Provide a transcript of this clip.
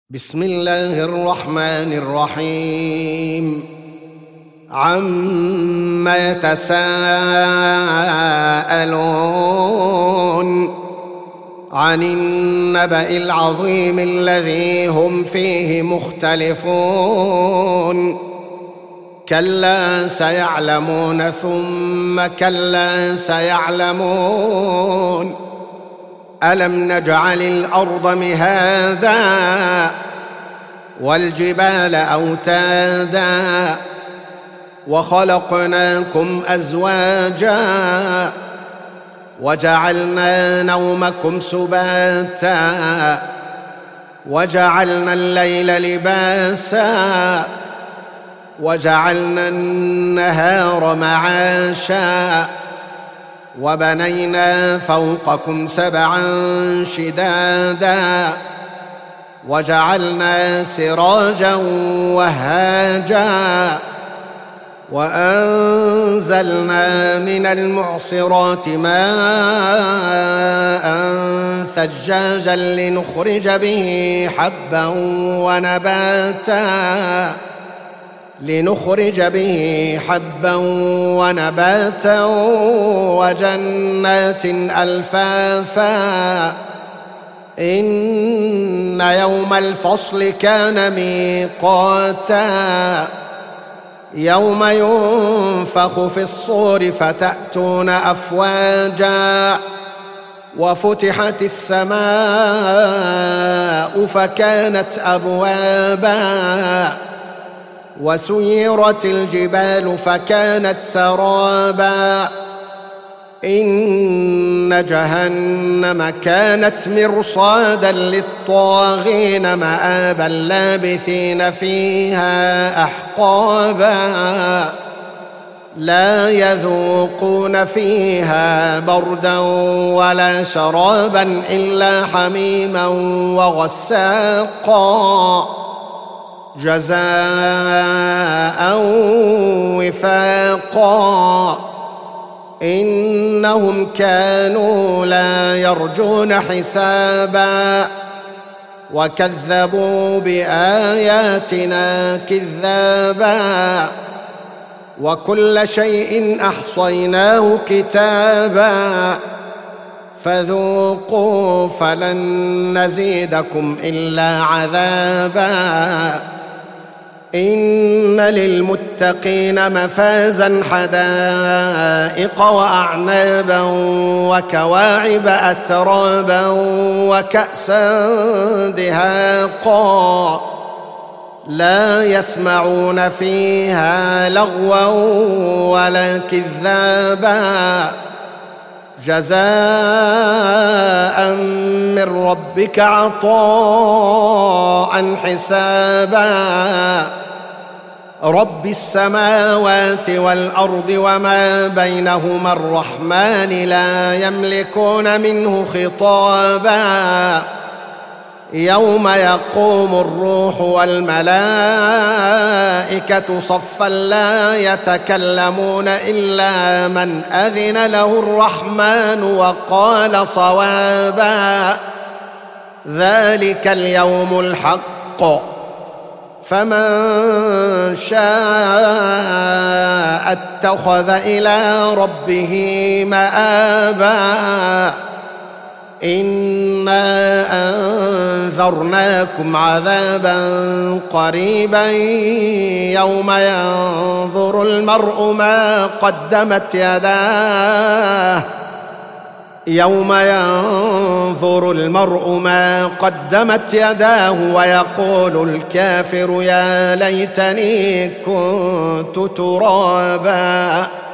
بسم الله الرحمن الرحيم. عم يتساءلون عن النبأ العظيم الذي هم فيه مختلفون. كلا سيعلمون ثم كلا سيعلمون. ألم نجعل الأرض مهادا والجبال أوتادا وخلقناكم أزواجا وجعلنا نومكم سباتا وجعلنا الليل لباسا وجعلنا النهار معاشا وبنينا فوقكم سبعا شدادا وجعلنا سراجا وهاجا وأنزلنا من المعصرات ماء ثجاجا لنخرج به حبا ونباتا وجنات ألفافا. إن يوم الفصل كان ميقاتا. يوم ينفخ في الصور فتأتون أفواجا وفتحت السماء فكانت أبوابا وسيرت الجبال فكانت سرابا. إن جهنم كانت مرصادا للطاغين مآبا لابثين فيها أحقابا. لا يذوقون فيها بردا ولا شرابا إلا حميما وغساقا جزاء وفاقا. إنهم كانوا لا يرجون حسابا وكذبوا بآياتنا كذابا. وكل شيء أحصيناه كتابا فذوقوا فلن نزيدكم إلا عذابا. إن للمتقين مفازا حدائق وأعنابا وكواعب أترابا وكأسا دهاقا. لا يسمعون فيها لغوا ولا كذابا. جزاء من ربك عطاء حسابا. رب السماوات والأرض وما بينهما الرحمن لا يملكون منه خطابا. يوم يقوم الروح والملائكة صفا لا يتكلمون إلا من أذن له الرحمن وقال صوابا. ذلك اليوم الحق فمن شاء اتخذ إلى ربه مآبا. إنا أنذرناكم عذابا قريبا يوم ينظر المرء ما قدمت يداه ويقول الكافر يا ليتني كنت ترابا.